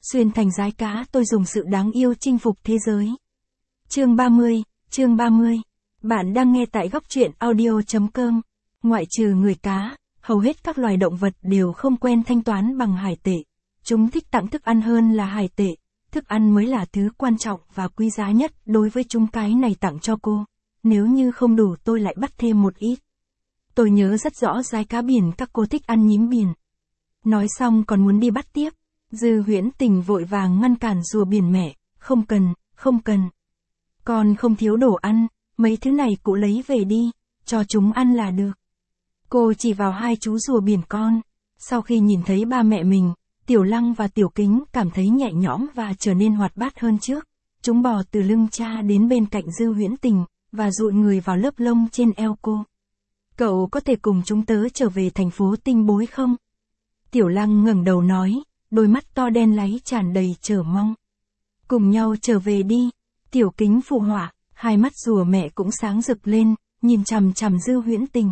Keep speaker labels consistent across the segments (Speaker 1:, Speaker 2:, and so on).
Speaker 1: Xuyên thành giái cá tôi dùng sự đáng yêu chinh phục thế giới. Chương 30. Bạn đang nghe tại góc truyện audio.com. Ngoại trừ người cá, hầu hết các loài động vật đều không quen thanh toán bằng hải tệ. Chúng thích tặng thức ăn hơn là hải tệ. Thức ăn mới là thứ quan trọng và quý giá nhất đối với chúng. Cái này tặng cho cô. Nếu như không đủ tôi lại bắt thêm một ít. Tôi nhớ rất rõ giái cá biển các cô thích ăn nhím biển. Nói xong còn muốn đi bắt tiếp. Dư Huyễn Tình vội vàng ngăn cản rùa biển mẹ, không cần. Con không thiếu đồ ăn, mấy thứ này cụ lấy về đi, cho chúng ăn là được. Cô chỉ vào hai chú rùa biển con. Sau khi nhìn thấy ba mẹ mình, Tiểu Lăng và Tiểu Kính cảm thấy nhẹ nhõm và trở nên hoạt bát hơn trước. Chúng bò từ lưng cha đến bên cạnh Dư Huyễn Tình, và dụi người vào lớp lông trên eo cô. Cậu có thể cùng chúng tớ trở về thành phố Tinh Bối không? Tiểu Lăng ngẩng đầu nói, đôi mắt to đen láy tràn đầy chờ mong. Cùng nhau trở về đi. Tiểu Kính phụ họa, hai mắt rùa mẹ cũng sáng rực lên, nhìn chằm chằm Dư Huyễn Tình.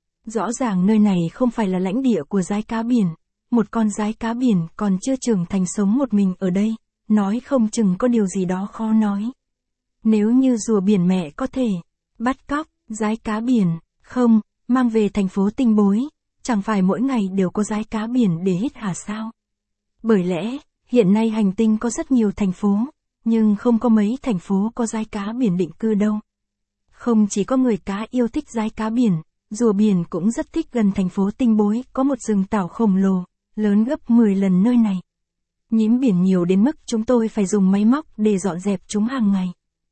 Speaker 1: Rõ ràng nơi này không phải là lãnh địa của giái cá biển. Một con giái cá biển còn chưa trưởng thành sống một mình ở đây, nói không chừng có điều gì đó khó nói. Nếu như rùa biển mẹ có thể bắt cóc giái cá biển, không, mang về thành phố Tinh Bối, chẳng phải mỗi ngày đều có giái cá biển để hít hà sao? Bởi lẽ, hiện nay hành tinh có rất nhiều thành phố, nhưng không có mấy thành phố có giái cá biển định cư đâu. Không chỉ có người cá yêu thích giái cá biển, rùa biển cũng rất thích. Gần thành phố Tinh Bối có một rừng tảo khổng lồ, lớn gấp 10 lần nơi này. Nhím biển nhiều đến mức chúng tôi phải dùng máy móc để dọn dẹp chúng hàng ngày.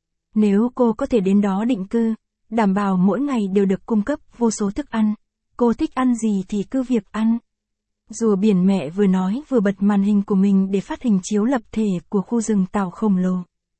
Speaker 1: Nếu cô có thể đến đó định cư, đảm bảo mỗi ngày đều được cung cấp vô số thức ăn, cô thích ăn gì thì cứ việc ăn. Rùa biển mẹ vừa nói vừa bật màn hình của mình để phát hình chiếu lập thể của khu rừng tảo khổng lồ.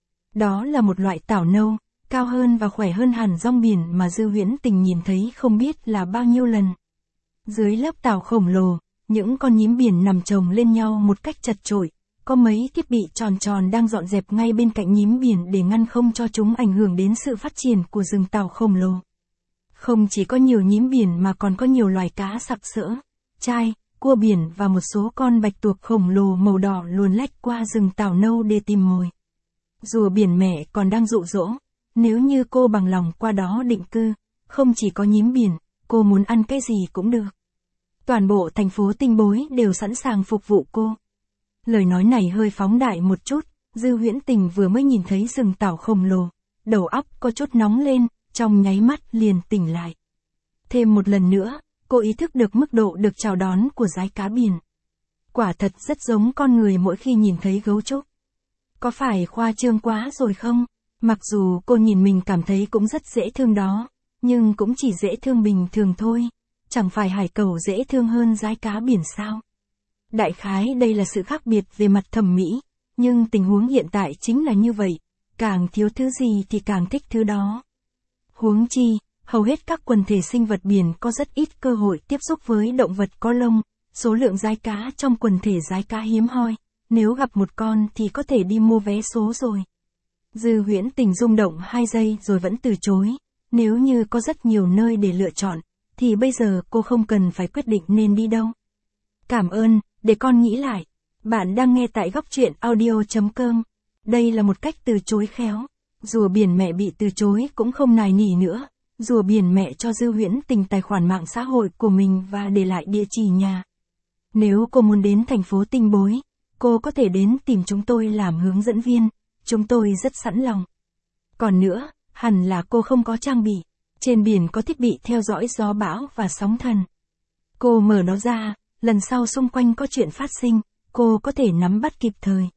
Speaker 1: Đó là một loại tảo nâu, cao hơn và khỏe hơn hẳn rong biển mà Dư Huyễn Tình nhìn thấy không biết là bao nhiêu lần. Dưới lớp tảo khổng lồ, những con nhím biển nằm chồng lên nhau một cách chật chội. Có mấy thiết bị tròn tròn đang dọn dẹp ngay bên cạnh nhím biển để ngăn không cho chúng ảnh hưởng đến sự phát triển của rừng tảo khổng lồ. Không chỉ có nhiều nhím biển mà còn có nhiều loài cá sặc sỡ, trai, cua biển và một số con bạch tuộc khổng lồ màu đỏ luồn lách qua rừng tảo nâu để tìm mồi. Rùa biển mẹ còn đang dụ dỗ, nếu như cô bằng lòng qua đó định cư, không chỉ có nhím biển, cô muốn ăn cái gì cũng được. Toàn bộ thành phố Tinh Bối đều sẵn sàng phục vụ cô. Lời nói này hơi phóng đại một chút, Dư Huyễn Tình vừa mới nhìn thấy rừng tảo khổng lồ, đầu óc có chút nóng lên, trong nháy mắt liền tỉnh lại. Thêm một lần nữa, cô ý thức được mức độ được chào đón của giái cá biển. Quả thật rất giống con người mỗi khi nhìn thấy gấu trúc. Có phải khoa trương quá rồi không? Mặc dù cô nhìn mình cảm thấy cũng rất dễ thương đó, nhưng cũng chỉ dễ thương bình thường thôi. Chẳng phải hải cẩu dễ thương hơn giái cá biển sao? Đại khái đây là sự khác biệt về mặt thẩm mỹ, nhưng tình huống hiện tại chính là như vậy, càng thiếu thứ gì thì càng thích thứ đó. Huống chi, hầu hết các quần thể sinh vật biển có rất ít cơ hội tiếp xúc với động vật có lông, số lượng giái cá trong quần thể giái cá hiếm hoi, nếu gặp một con thì có thể đi mua vé số rồi. Dư Huyễn Tình rung động 2 giây rồi vẫn từ chối, nếu như có rất nhiều nơi để lựa chọn, thì bây giờ cô không cần phải quyết định nên đi đâu. Cảm ơn, để con nghĩ lại. Bạn đang nghe tại góc truyện audio.com. Đây là một cách từ chối khéo. Rùa biển mẹ bị từ chối cũng không nài nỉ nữa. Rùa biển mẹ cho Dư Huyễn Tình tài khoản mạng xã hội của mình và để lại địa chỉ nhà. Nếu cô muốn đến thành phố Tinh Bối, cô có thể đến tìm chúng tôi làm hướng dẫn viên. Chúng tôi rất sẵn lòng. Còn nữa, hẳn là cô không có trang bị. Trên biển có thiết bị theo dõi gió bão và sóng thần. Cô mở nó ra, lần sau xung quanh có chuyện phát sinh, cô có thể nắm bắt kịp thời.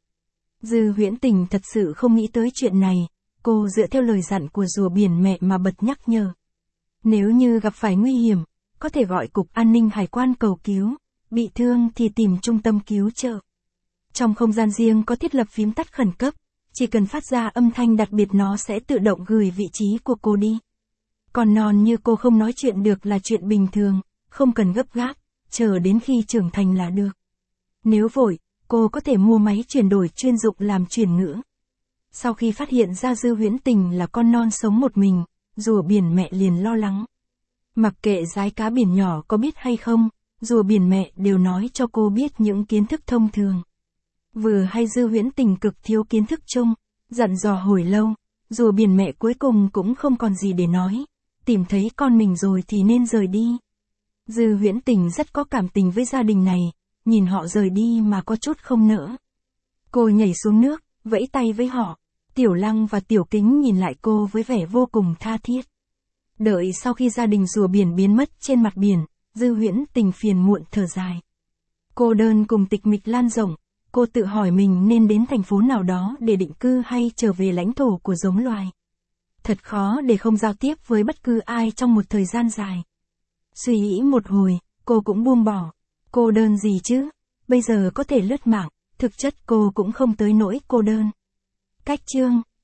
Speaker 1: Dư Huyễn Tình thật sự không nghĩ tới chuyện này, cô dựa theo lời dặn của rùa biển mẹ mà bật nhắc nhở. Nếu như gặp phải nguy hiểm, có thể gọi Cục An ninh Hải quan cầu cứu, bị thương thì tìm trung tâm cứu trợ. Trong không gian riêng có thiết lập phím tắt khẩn cấp, chỉ cần phát ra âm thanh đặc biệt nó sẽ tự động gửi vị trí của cô đi. Còn non như cô không nói chuyện được là chuyện bình thường, không cần gấp gáp, chờ đến khi trưởng thành là được. Nếu vội, cô có thể mua máy chuyển đổi chuyên dụng làm chuyển ngữ. Sau khi phát hiện ra Dư Huyễn Tình là con non sống một mình, rùa biển mẹ liền lo lắng. Mặc kệ giái cá biển nhỏ có biết hay không, rùa biển mẹ đều nói cho cô biết những kiến thức thông thường. Vừa hay Dư Huyễn Tình cực thiếu kiến thức chung, dặn dò hồi lâu, rùa biển mẹ cuối cùng cũng không còn gì để nói, tìm thấy con mình rồi thì nên rời đi. Dư Huyễn Tình rất có cảm tình với gia đình này, nhìn họ rời đi mà có chút không nỡ. Cô nhảy xuống nước, vẫy tay với họ. Tiểu Lăng và Tiểu Kính nhìn lại cô với vẻ vô cùng tha thiết. Đợi sau khi gia đình rùa biển biến mất trên mặt biển, Dư Huyễn Tình phiền muộn thở dài. Cô đơn cùng tịch mịch lan rộng, cô tự hỏi mình nên đến thành phố nào đó để định cư hay trở về lãnh thổ của giống loài. Thật khó để không giao tiếp với bất cứ ai trong một thời gian dài. Suy nghĩ một hồi, cô cũng buông bỏ. Cô đơn gì chứ? Bây giờ có thể lướt mạng, thực chất cô cũng không tới nỗi cô đơn. Cách chương